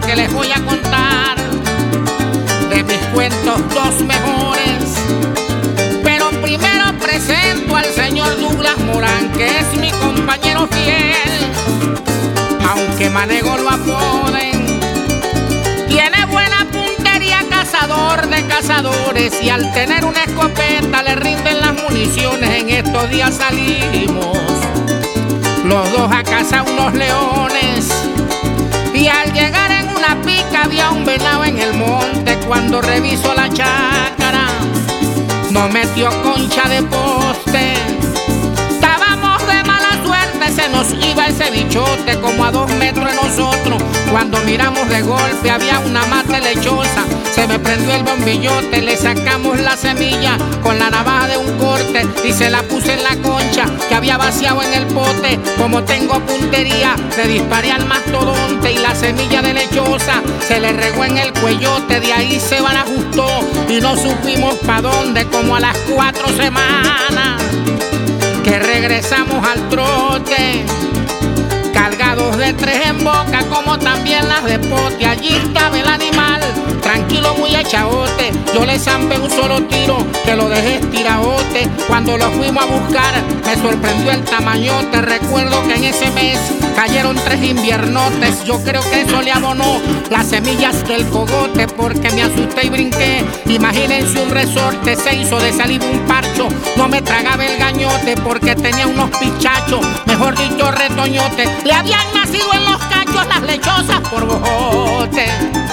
que les voy a contar de mis cuentos dos mejores. Pero primero presento al señor Douglas Morán, que es mi compañero fiel, aunque Manego lo apoden. Tiene buena puntería, cazador de cazadores, y al tener una escopeta le rinden las municiones. En estos días salimos los dos a cazar unos leones, y al llegar en una pica había un venado en el monte. Cuando reviso la chácara no metió concha de poste. Estábamos de mala suerte, se nos iba ese bichote como a 2 metros de nosotros. Cuando miramos de golpe había una mata lechosa. Se me prendió el bombillote, le sacamos la semilla con la navaja de un corte y se la puse en la concha que había vaciado en el pote. Como tengo puntería, le disparé al mastodonte y la semilla de lechosa se le regó en el cuellote. De ahí se van ajustó y no supimos pa' dónde. Como a las 4 semanas que regresamos al trote, cargados de 3 en boca, como también las de pote. Allí estaba el animal, tranquilo, muy echaote. Yo le zampé un solo tiro, que lo dejé estiraote. Cuando lo fuimos a buscar, me sorprendió el tamañote. Recuerdo que en ese mes cayeron 3 inviernotes. Yo creo que eso le abonó las semillas del cogote, porque me asusté y brinqué. Imagínense un resorte, se hizo de saliva un parcho. No me tragaba el gañote porque tenía unos pichachos, mejor dicho retoñote. Le habían nacido en los cachos las lechosas por bojote.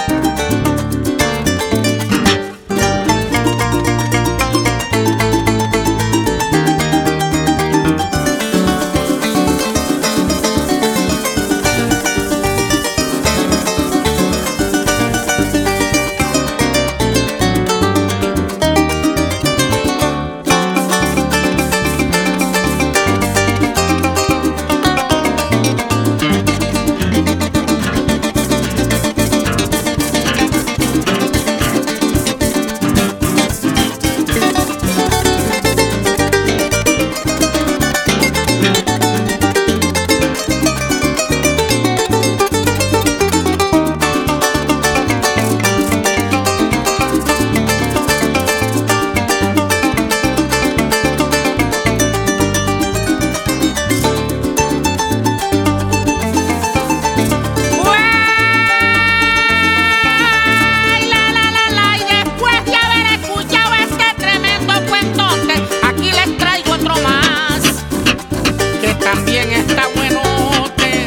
También está buenote.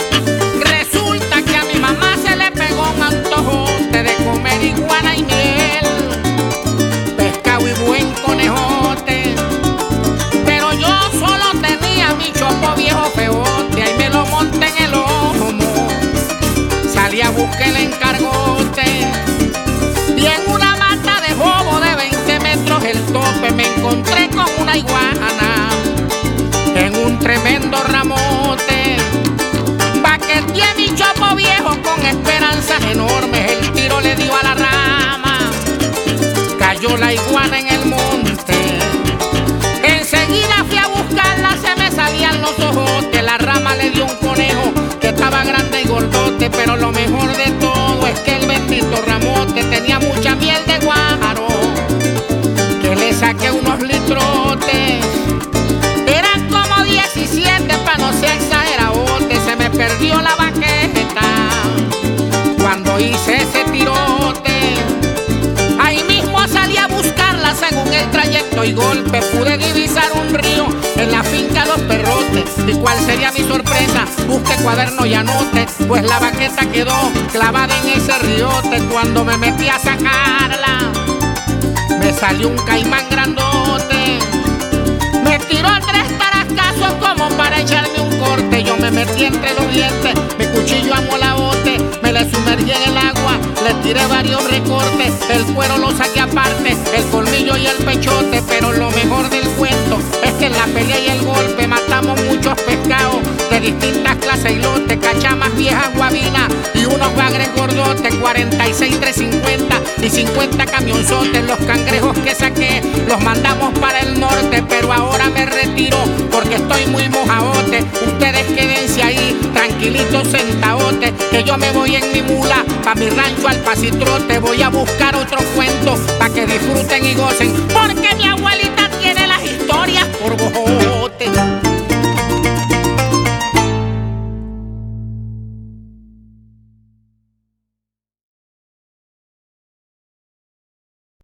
Resulta que a mi mamá se le pegó un antojote de comer iguana y miel, pescado y buen conejote. Pero yo solo tenía mi chopo viejo feote, ahí me lo monté en el lomo, salí a buscar el encargote. Y en una mata de jobo de 20 metros el tope me encontré con una iguana en un tremendo ramote. Baqueteé mi chopo viejo con esperanzas enormes. El tiro le dio a la rama, cayó la iguana en el monte. Enseguida fui a buscarla, se me salían los ojotes. La rama le dio un conejo que estaba grande y gordote. Pero lo mejor de todo es que el bendito ramote tenía mucha miel de guájaro, que le saqué unos litrotes. Eran como 17, pa' no ser exageradote. Se me perdió la baqueta cuando hice ese tirote. Ahí mismo salí a buscarla según el trayecto y golpe. Pude divisar un río en la finca Los Perrotes. ¿Y cuál sería mi sorpresa? Busqué cuaderno y anote, pues la baqueta quedó clavada en ese riote. Cuando me metí a sacarla, me salió un caimán grandote. Me tiró 3 tarascazos como para echarme un corte. Yo me metí entre los dientes, mi cuchillo a molabote. Me le sumergí en el agua, le tiré varios recortes. El cuero lo saqué aparte, el colmillo y el pechote. Pero lo mejor del cuento es que en la pelea y el golpe matamos muchos pescados de distintas clases y lotes. Cachamas viejas guabinas y unos bagres gordotes. 46 350 y 50 camionzotes. Los cangrejos que saqué los mandamos para el norte, pero pero ahora me retiro porque estoy muy mojaote. Ustedes quédense ahí, tranquilitos sentadotes, que yo me voy en mi mula pa' mi rancho al pasitrote. Voy a buscar otro cuento pa' que disfruten y gocen, porque mi abuelo